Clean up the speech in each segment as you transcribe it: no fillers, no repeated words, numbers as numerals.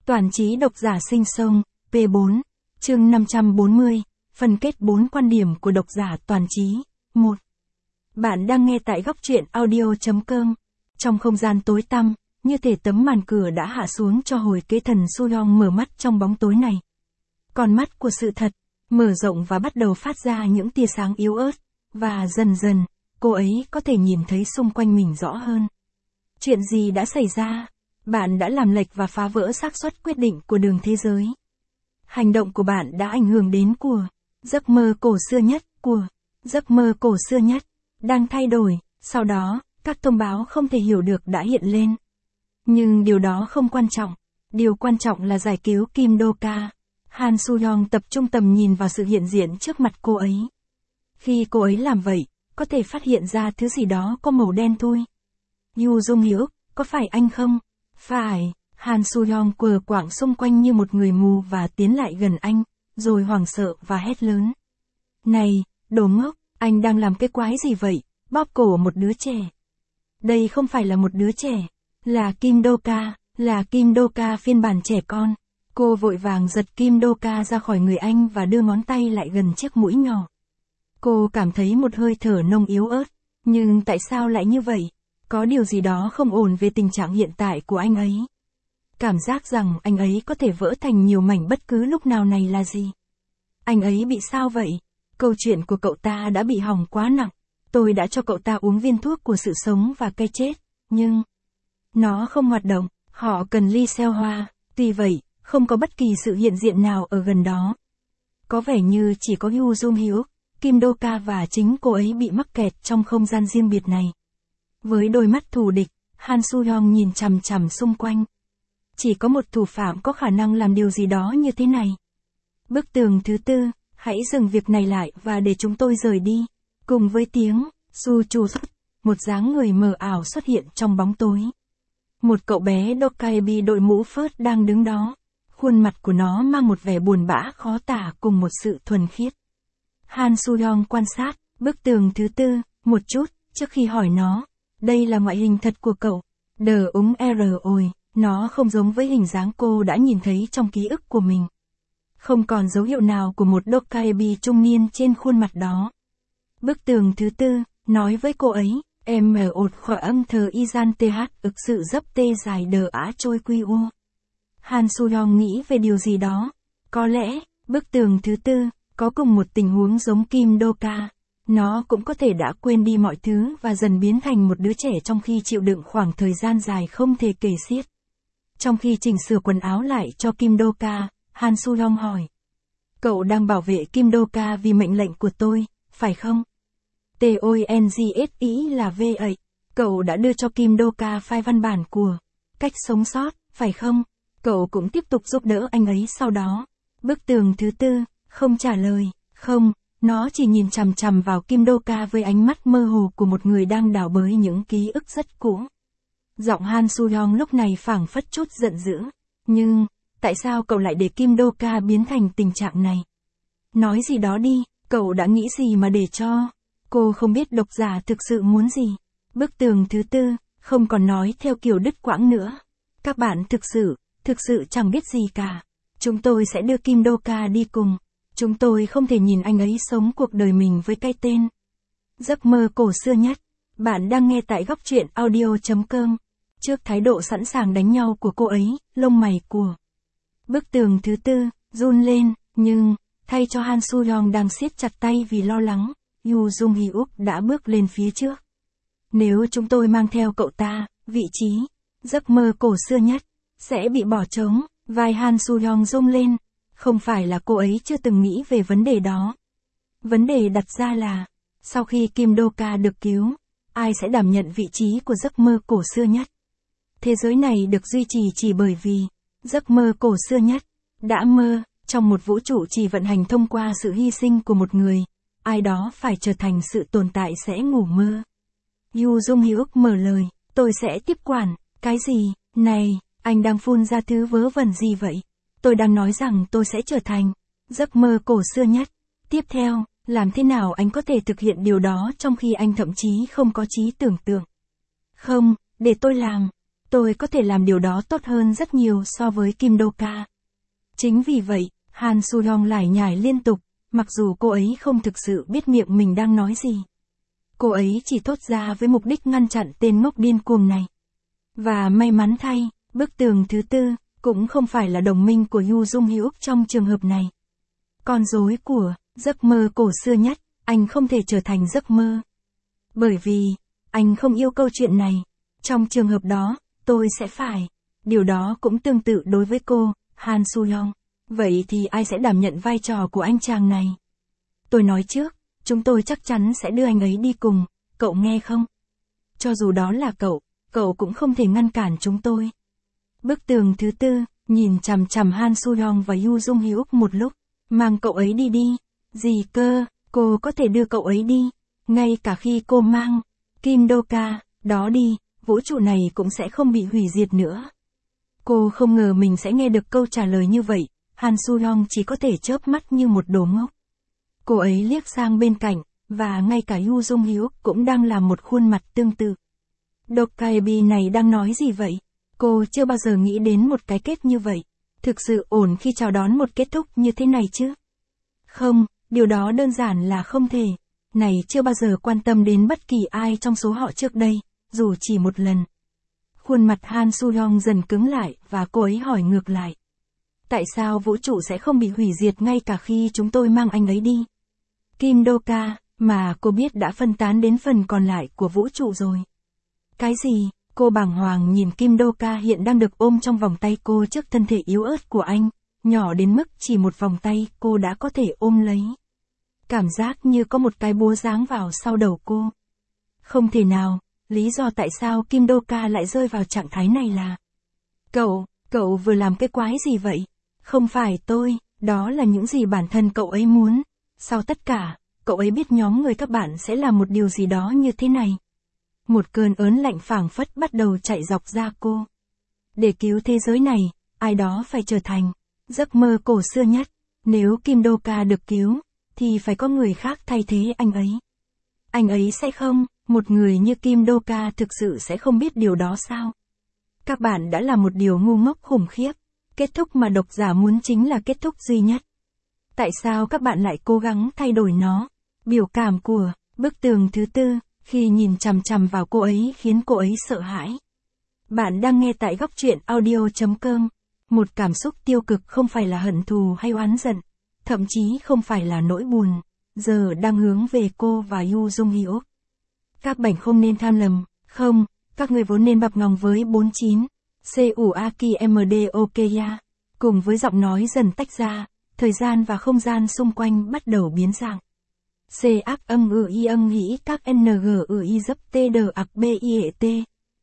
Toàn trí độc giả sinh sông, P4, chương 540, phần kết 4 quan điểm của độc giả toàn trí. 1. Bạn đang nghe tại góc truyện audio.com. Trong không gian tối tăm, như thể tấm màn cửa đã hạ xuống cho hồi kế thần Soo-young mở mắt trong bóng tối này. Con mắt của sự thật, mở rộng và bắt đầu phát ra những tia sáng yếu ớt, và dần dần, cô ấy có thể nhìn thấy xung quanh mình rõ hơn. Chuyện gì đã xảy ra? Bạn đã làm lệch và phá vỡ xác suất quyết định của đường thế giới. Hành động của bạn đã ảnh hưởng đến giấc mơ cổ xưa nhất, giấc mơ cổ xưa nhất, đang thay đổi, sau đó, các thông báo không thể hiểu được đã hiện lên. Nhưng điều đó không quan trọng, điều quan trọng là giải cứu Kim Do-ka. Han Soo-young tập trung tầm nhìn vào sự hiện diện trước mặt cô ấy. Khi cô ấy làm vậy, có thể phát hiện ra thứ gì đó có màu đen thui. Yoo Jung-hyuk, có phải anh không? Phải, Han Soo-young quờ quạng xung quanh như một người mù và tiến lại gần anh, rồi hoảng sợ và hét lớn. Này, đồ ngốc, anh đang làm cái quái gì vậy? Bóp cổ một đứa trẻ. Đây không phải là một đứa trẻ, là Kim Do-ka, là Kim Do-ka phiên bản trẻ con. Cô vội vàng giật Kim Do-ka ra khỏi người anh và đưa ngón tay lại gần chiếc mũi nhỏ. Cô cảm thấy một hơi thở nông yếu ớt, nhưng tại sao lại như vậy? Có điều gì đó không ổn về tình trạng hiện tại của anh ấy. Cảm giác rằng anh ấy có thể vỡ thành nhiều mảnh bất cứ lúc nào này là gì? Anh ấy bị sao vậy? Câu chuyện của cậu ta đã bị hỏng quá nặng. Tôi đã cho cậu ta uống viên thuốc của sự sống và cái chết, nhưng nó không hoạt động. Họ cần ly xeo hoa, tuy vậy, không có bất kỳ sự hiện diện nào ở gần đó. Có vẻ như chỉ có Yoo Jung-hyuk, Kim Do-ka và chính cô ấy bị mắc kẹt trong không gian riêng biệt này. Với đôi mắt thù địch, Han Soo-young nhìn chằm chằm xung quanh. Chỉ có một thủ phạm có khả năng làm điều gì đó như thế này. Bức tường thứ tư, hãy dừng việc này lại và để chúng tôi rời đi. Cùng với tiếng su chu rút, một dáng người mờ ảo xuất hiện trong bóng tối. Một cậu bé Dokkaebi đội mũ phớt đang đứng đó. Khuôn mặt của nó mang một vẻ buồn bã khó tả cùng một sự thuần khiết. Han Soo-young quan sát bức tường thứ tư một chút trước khi hỏi nó. Đây là ngoại hình thật của cậu. Ôi, nó không giống với hình dáng cô đã nhìn thấy trong ký ức của mình. Không còn dấu hiệu nào của một Dokkaebi trung niên trên khuôn mặt đó. Bức tường thứ tư, nói với cô ấy, em ở ột khỏi âm thờ Izan TH ực sự dấp tê dài đờ á trôi quy u. Han Soo-young nghĩ về điều gì đó. Có lẽ, bức tường thứ tư, có cùng một tình huống giống Kim Do-ka. Nó cũng có thể đã quên đi mọi thứ và dần biến thành một đứa trẻ trong khi chịu đựng khoảng thời gian dài không thể kể xiết. Trong khi chỉnh sửa quần áo lại cho Kim Do-ka, Han Soo-young hỏi. Cậu đang bảo vệ Kim Do-ka vì mệnh lệnh của tôi, phải không? TONGS là vậy. Cậu đã đưa cho Kim Do-ka file văn bản của cách sống sót, phải không? Cậu cũng tiếp tục giúp đỡ anh ấy sau đó. Bức tường thứ tư, không trả lời, không. Nó chỉ nhìn chằm chằm vào Kim Do-ka với ánh mắt mơ hồ của một người đang đào bới những ký ức rất cũ. Giọng Han Soo-young lúc này phảng phất chút giận dữ. Nhưng, tại sao cậu lại để Kim Do-ka biến thành tình trạng này? Nói gì đó đi, cậu đã nghĩ gì mà để cho? Cô không biết độc giả thực sự muốn gì. Bức tường thứ tư, không còn nói theo kiểu đứt quãng nữa. Các bạn thực sự chẳng biết gì cả. Chúng tôi sẽ đưa Kim Do-ka đi cùng. Chúng tôi không thể nhìn anh ấy sống cuộc đời mình với cái tên giấc mơ cổ xưa nhất. Bạn đang nghe tại góc truyện audio.com. Trước thái độ sẵn sàng đánh nhau của cô ấy, lông mày của bức tường thứ tư run lên, nhưng thay cho Han Soo-young đang siết chặt tay vì lo lắng, Yoo Jung-hyuk đã bước lên phía trước. Nếu chúng tôi mang theo cậu ta, vị trí giấc mơ cổ xưa nhất sẽ bị bỏ trống. Vai Han Soo-young rung lên. Không phải là cô ấy chưa từng nghĩ về vấn đề đó. Vấn đề đặt ra là, sau khi Kim Do-ka được cứu, ai sẽ đảm nhận vị trí của giấc mơ cổ xưa nhất? Thế giới này được duy trì chỉ bởi vì, giấc mơ cổ xưa nhất, đã mơ, trong một vũ trụ chỉ vận hành thông qua sự hy sinh của một người, ai đó phải trở thành sự tồn tại sẽ ngủ mơ. Yoo Jung-hyuk mở lời, tôi sẽ tiếp quản, cái gì, này, anh đang phun ra thứ vớ vẩn gì vậy? Tôi đang nói rằng tôi sẽ trở thành giấc mơ cổ xưa nhất. Tiếp theo, làm thế nào anh có thể thực hiện điều đó trong khi anh thậm chí không có trí tưởng tượng? Không, để tôi làm. tôi có thể làm điều đó tốt hơn rất nhiều so với Kim Do-ka. Chính vì vậy, Han Soo-hyung lải nhải liên tục, mặc dù cô ấy không thực sự biết miệng mình đang nói gì. Cô ấy chỉ thốt ra với mục đích ngăn chặn tên ngốc điên cuồng này. Và may mắn thay, bức tường thứ tư, cũng không phải là đồng minh của Yoo Jung-hyuk trong trường hợp này. Con rối của giấc mơ cổ xưa nhất, anh không thể trở thành giấc mơ. Bởi vì, anh không yêu câu chuyện này. Trong trường hợp đó, tôi sẽ phải. Điều đó cũng tương tự đối với cô, Han Soo-hyung. Vậy thì ai sẽ đảm nhận vai trò của anh chàng này? Tôi nói trước, chúng tôi chắc chắn sẽ đưa anh ấy đi cùng, cậu nghe không? Cho dù đó là cậu cũng không thể ngăn cản chúng tôi. Bức tường thứ tư, nhìn chằm chằm Han Soo-hyung và Yoo Jung-hyuk một lúc. Mang cậu ấy đi đi. Gì cơ, cô có thể đưa cậu ấy đi. Ngay cả khi cô mang Kim Do-ka đó đi, vũ trụ này cũng sẽ không bị hủy diệt nữa. Cô không ngờ mình sẽ nghe được câu trả lời như vậy. Han Soo-hyung chỉ có thể chớp mắt như một đồ ngốc. Cô ấy liếc sang bên cạnh, và ngay cả Yoo Jung-hyuk cũng đang làm một khuôn mặt tương tự. Dokkaebi này đang nói gì vậy? Cô chưa bao giờ nghĩ đến một cái kết như vậy. Thực sự ổn khi chào đón một kết thúc như thế này chứ? Không, điều đó đơn giản là không thể. Này chưa bao giờ quan tâm đến bất kỳ ai trong số họ trước đây, dù chỉ một lần. Khuôn mặt Han Soo-hyung dần cứng lại và cô ấy hỏi ngược lại. Tại sao vũ trụ sẽ không bị hủy diệt ngay cả khi chúng tôi mang anh ấy đi? Kim Do-ka, mà cô biết đã phân tán đến phần còn lại của vũ trụ rồi. Cái gì? Cô bàng hoàng nhìn Kim Do-ka hiện đang được ôm trong vòng tay cô trước thân thể yếu ớt của anh, nhỏ đến mức chỉ một vòng tay cô đã có thể ôm lấy. Cảm giác như có một cái búa giáng vào sau đầu cô. Không thể nào, lý do tại sao Kim Do-ka lại rơi vào trạng thái này là... Cậu vừa làm cái quái gì vậy? Không phải tôi, đó là những gì bản thân cậu ấy muốn. Sau tất cả, cậu ấy biết nhóm người các bạn sẽ làm một điều gì đó như thế này. Một cơn ớn lạnh phảng phất bắt đầu chạy dọc da cô. Để cứu thế giới này, ai đó phải trở thành giấc mơ cổ xưa nhất. Nếu Kim Do-ka được cứu, thì phải có người khác thay thế anh ấy. Anh ấy sẽ không, một người như Kim Do-ka thực sự sẽ không biết điều đó sao? Các bạn đã làm một điều ngu ngốc khủng khiếp. Kết thúc mà độc giả muốn chính là kết thúc duy nhất. Tại sao các bạn lại cố gắng thay đổi nó? Biểu cảm của bức tường thứ tư, khi nhìn chằm chằm vào cô ấy khiến cô ấy sợ hãi. Bạn đang nghe tại góc truyện audio.com. Một cảm xúc tiêu cực không phải là hận thù hay oán giận, thậm chí không phải là nỗi buồn, giờ đang hướng về cô và Yoo Jung-hyuk. Các bạn không nên tham lầm, không, các người vốn nên bập ngòng với 49. CUAKIMDOKYA. Cùng với giọng nói dần tách ra, thời gian và không gian xung quanh bắt đầu biến dạng. CHNGI các NGI dấp TD ạc BIET.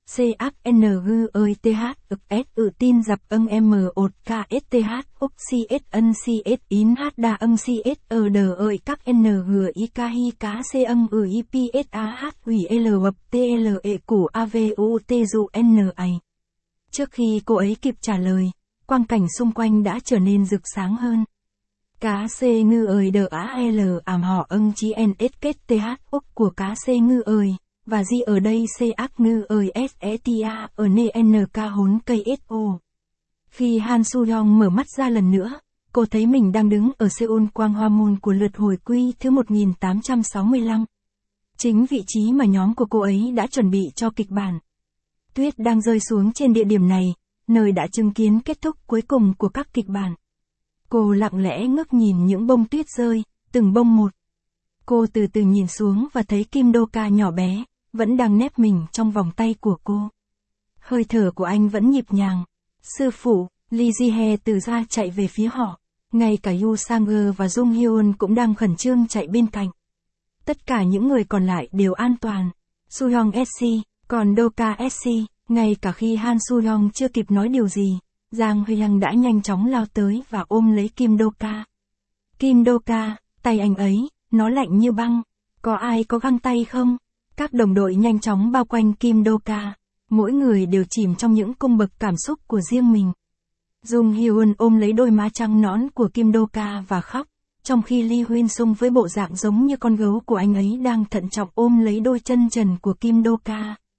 CHNGITH tin dập M1 KSTH UXCSNCS IN H đa CSED các NGI KHI cá CNGIPSAH hủy LWTLE của AVUTUNI. Trước khi cô ấy kịp trả lời, quang cảnh xung quanh đã trở nên rực sáng hơn. Cá C ngư ơi đờ á L ảm họ ân chí NSKTH úc của cá C ngư ơi, và gì ở đây C ác ngư ơi SETA ở nê NK hốn cây SO. Khi Han Soo-hyung mở mắt ra lần nữa, cô thấy mình đang đứng ở Seoul quang hoa môn của lượt hồi quy thứ 1865. Chính vị trí mà nhóm của cô ấy đã chuẩn bị cho kịch bản. Tuyết đang rơi xuống trên địa điểm này, nơi đã chứng kiến kết thúc cuối cùng của các kịch bản. Cô lặng lẽ ngước nhìn những bông tuyết rơi, từng bông một. Cô từ từ nhìn xuống và thấy Kim Do-ka nhỏ bé, vẫn đang nép mình trong vòng tay của cô. Hơi thở của anh vẫn nhịp nhàng. Sư phụ, Lee Ji-hye từ ra chạy về phía họ. Ngay cả Yoo Sang-geum và Jung Hyun cũng đang khẩn trương chạy bên cạnh. Tất cả những người còn lại đều an toàn. Soo-hyung SC, còn Do-ka SC, ngay cả khi Han Soo-hyung chưa kịp nói điều gì, Giang Huy-hằng đã nhanh chóng lao tới và ôm lấy Kim Do-ka. Kim Do-ka, tay anh ấy, nó lạnh như băng. Có ai có găng tay không? Các đồng đội nhanh chóng bao quanh Kim Do-ka. Mỗi người đều chìm trong những cung bậc cảm xúc của riêng mình. Jung Hyun ôm lấy đôi má trắng nõn của Kim Do-ka và khóc, trong khi Lee Huyên Sung với bộ dạng giống như con gấu của anh ấy đang thận trọng ôm lấy đôi chân trần của Kim Do-ka.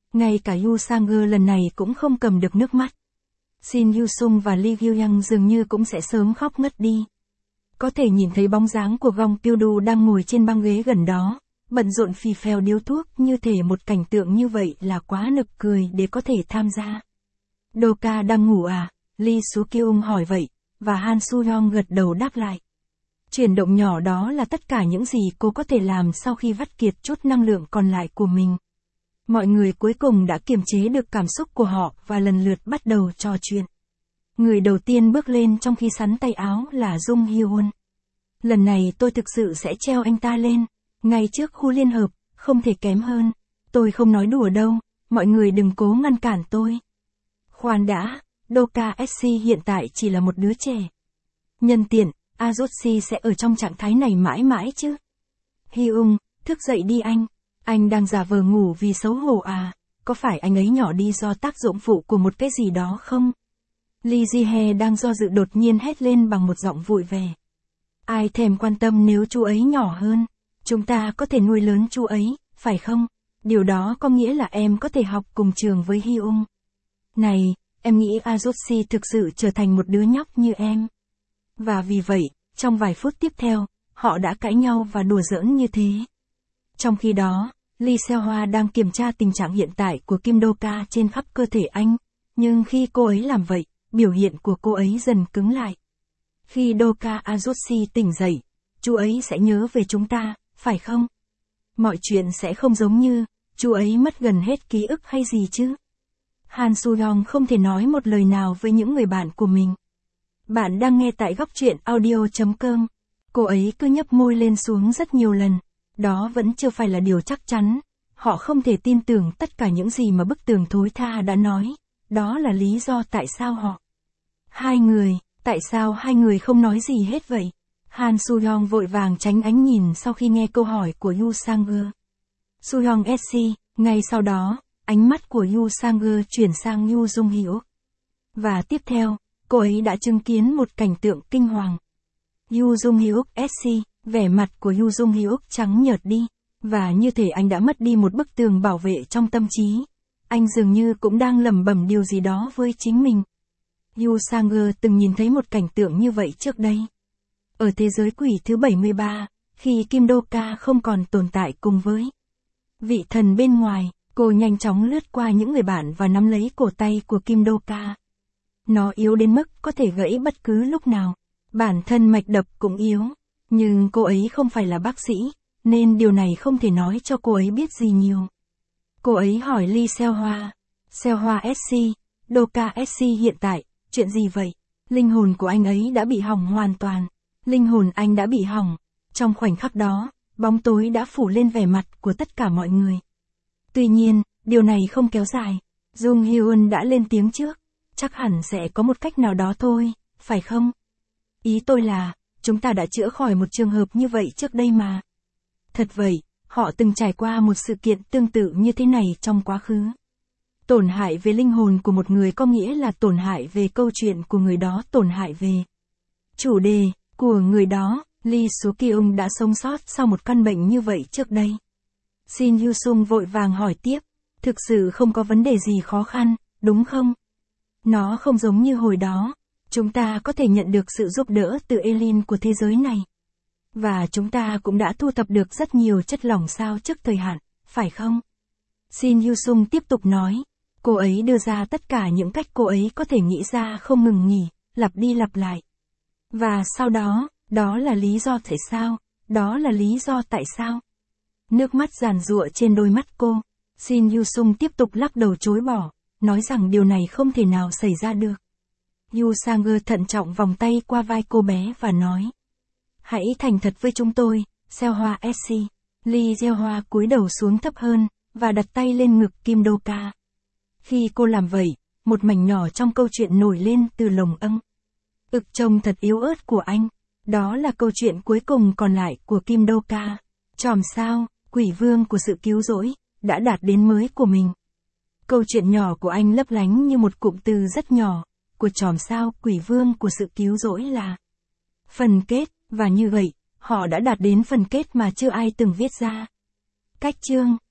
Ngay cả Yu Sang-gu lần này cũng không cầm được nước mắt. Shin Yu-sung và Lee Gyu-young dường như cũng sẽ sớm khóc ngất đi. Có thể nhìn thấy bóng dáng của Gong Pyo-du đang ngồi trên băng ghế gần đó, bận rộn phì phèo điếu thuốc, như thể một cảnh tượng như vậy là quá nực cười để có thể tham gia. Doka đang ngủ à? Lee Soo-kyung hỏi vậy, và Han Soo-young gật đầu đáp lại. Chuyển động nhỏ đó là tất cả những gì cô có thể làm sau khi vắt kiệt chút năng lượng còn lại của mình. Mọi người cuối cùng đã kiềm chế được cảm xúc của họ và lần lượt bắt đầu trò chuyện. Người đầu tiên bước lên trong khi sắn tay áo là Jung Hyun. Lần này tôi thực sự sẽ treo anh ta lên, ngay trước khu liên hợp, không thể kém hơn. Tôi không nói đùa đâu, mọi người đừng cố ngăn cản tôi. Khoan đã, Doka SC hiện tại chỉ là một đứa trẻ. Nhân tiện, Azoshi sẽ ở trong trạng thái này mãi mãi chứ. Hyung, thức dậy đi anh. Anh đang giả vờ ngủ vì xấu hổ à? Có phải anh ấy nhỏ đi do tác dụng phụ của một cái gì đó không? Lee Ji-hye đang do dự đột nhiên hét lên bằng một giọng vui vẻ. Ai thèm quan tâm nếu chú ấy nhỏ hơn? Chúng ta có thể nuôi lớn chú ấy, phải không? Điều đó có nghĩa là em có thể học cùng trường với Hyung. Này, em nghĩ Azoshi thực sự trở thành một đứa nhóc như em. Và vì vậy, trong vài phút tiếp theo, họ đã cãi nhau và đùa giỡn như thế. Trong khi đó, Lee Seo-hwa đang kiểm tra tình trạng hiện tại của Kim Do-ka trên khắp cơ thể anh, nhưng khi cô ấy làm vậy, biểu hiện của cô ấy dần cứng lại. Khi Doka Azoshi tỉnh dậy, chú ấy sẽ nhớ về chúng ta, phải không? Mọi chuyện sẽ không giống như, chú ấy mất gần hết ký ức hay gì chứ? Han Soo-young không thể nói một lời nào với những người bạn của mình. Bạn đang nghe tại góc truyện audio.com. Cô ấy cứ nhấp môi lên xuống rất nhiều lần. Đó vẫn chưa phải là điều chắc chắn. Họ không thể tin tưởng tất cả những gì mà bức tường thối tha đã nói. Đó là lý do tại sao họ. Tại sao hai người không nói gì hết vậy? Han Soo-young vội vàng tránh ánh nhìn sau khi nghe câu hỏi của Yu Sang-gu. Soo-young SC, ngay sau đó, ánh mắt của Yu Sang-gu chuyển sang Yu Jung-hyuk. Và tiếp theo, cô ấy đã chứng kiến một cảnh tượng kinh hoàng. Yu Jung-hyuk SC, vẻ mặt của Yu Jung-hyuk trắng nhợt đi, và như thể anh đã mất đi một bức tường bảo vệ trong tâm trí. Anh dường như cũng đang lẩm bẩm điều gì đó với chính mình. Yu Sang-gu từng nhìn thấy một cảnh tượng như vậy trước đây. Ở thế giới quỷ thứ 73, khi Kim Do-ka không còn tồn tại cùng với vị thần bên ngoài, cô nhanh chóng lướt qua những người bạn và nắm lấy cổ tay của Kim Do-ka. Nó yếu đến mức có thể gãy bất cứ lúc nào. Bản thân mạch đập cũng yếu. Nhưng cô ấy không phải là bác sĩ, nên điều này không thể nói cho cô ấy biết gì nhiều. Cô ấy hỏi Lee Seo-hwa. Seo-hwa SC, Doka SC hiện tại, chuyện gì vậy? Linh hồn của anh ấy đã bị hỏng hoàn toàn. Linh hồn anh đã bị hỏng. Trong khoảnh khắc đó, bóng tối đã phủ lên vẻ mặt của tất cả mọi người. Tuy nhiên, điều này không kéo dài. Jung Hyun đã lên tiếng trước. Chắc hẳn sẽ có một cách nào đó thôi, phải không? Ý tôi là, chúng ta đã chữa khỏi một trường hợp như vậy trước đây mà. Thật vậy, họ từng trải qua một sự kiện tương tự như thế này trong quá khứ. Tổn hại về linh hồn của một người có nghĩa là tổn hại về câu chuyện của người đó, tổn hại về chủ đề của người đó. Lee Soo-kyung đã sống sót sau một căn bệnh như vậy trước đây. Shin Yu-sung vội vàng hỏi tiếp, thực sự không có vấn đề gì khó khăn, đúng không? Nó không giống như hồi đó. Chúng ta có thể nhận được sự giúp đỡ từ Elin của thế giới này. Và chúng ta cũng đã thu thập được rất nhiều chất lỏng sao trước thời hạn, phải không? Shin Yu-sung tiếp tục nói. Cô ấy đưa ra tất cả những cách cô ấy có thể nghĩ ra không ngừng nghỉ, lặp đi lặp lại. Và sau đó, đó là lý do tại sao, đó là lý do tại sao. Nước mắt giàn giụa trên đôi mắt cô. Shin Yu-sung tiếp tục lắc đầu chối bỏ, nói rằng điều này không thể nào xảy ra được. Yu Sang-gu thận trọng vòng tay qua vai cô bé và nói. Hãy thành thật với chúng tôi, Seo-hwa SC. Lee Seo-hwa cúi đầu xuống thấp hơn, và đặt tay lên ngực Kim Do-ka. Khi cô làm vậy, một mảnh nhỏ trong câu chuyện nổi lên từ lồng âng. Ực trông thật yếu ớt của anh. Đó là câu chuyện cuối cùng còn lại của Kim Do-ka. Chòm sao, quỷ vương của sự cứu rỗi, đã đạt đến mới của mình. Câu chuyện nhỏ của anh lấp lánh như một cụm từ rất nhỏ, của chòm sao quỷ vương của sự cứu rỗi là phần kết, và như vậy, họ đã đạt đến phần kết mà chưa ai từng viết ra. Cách chương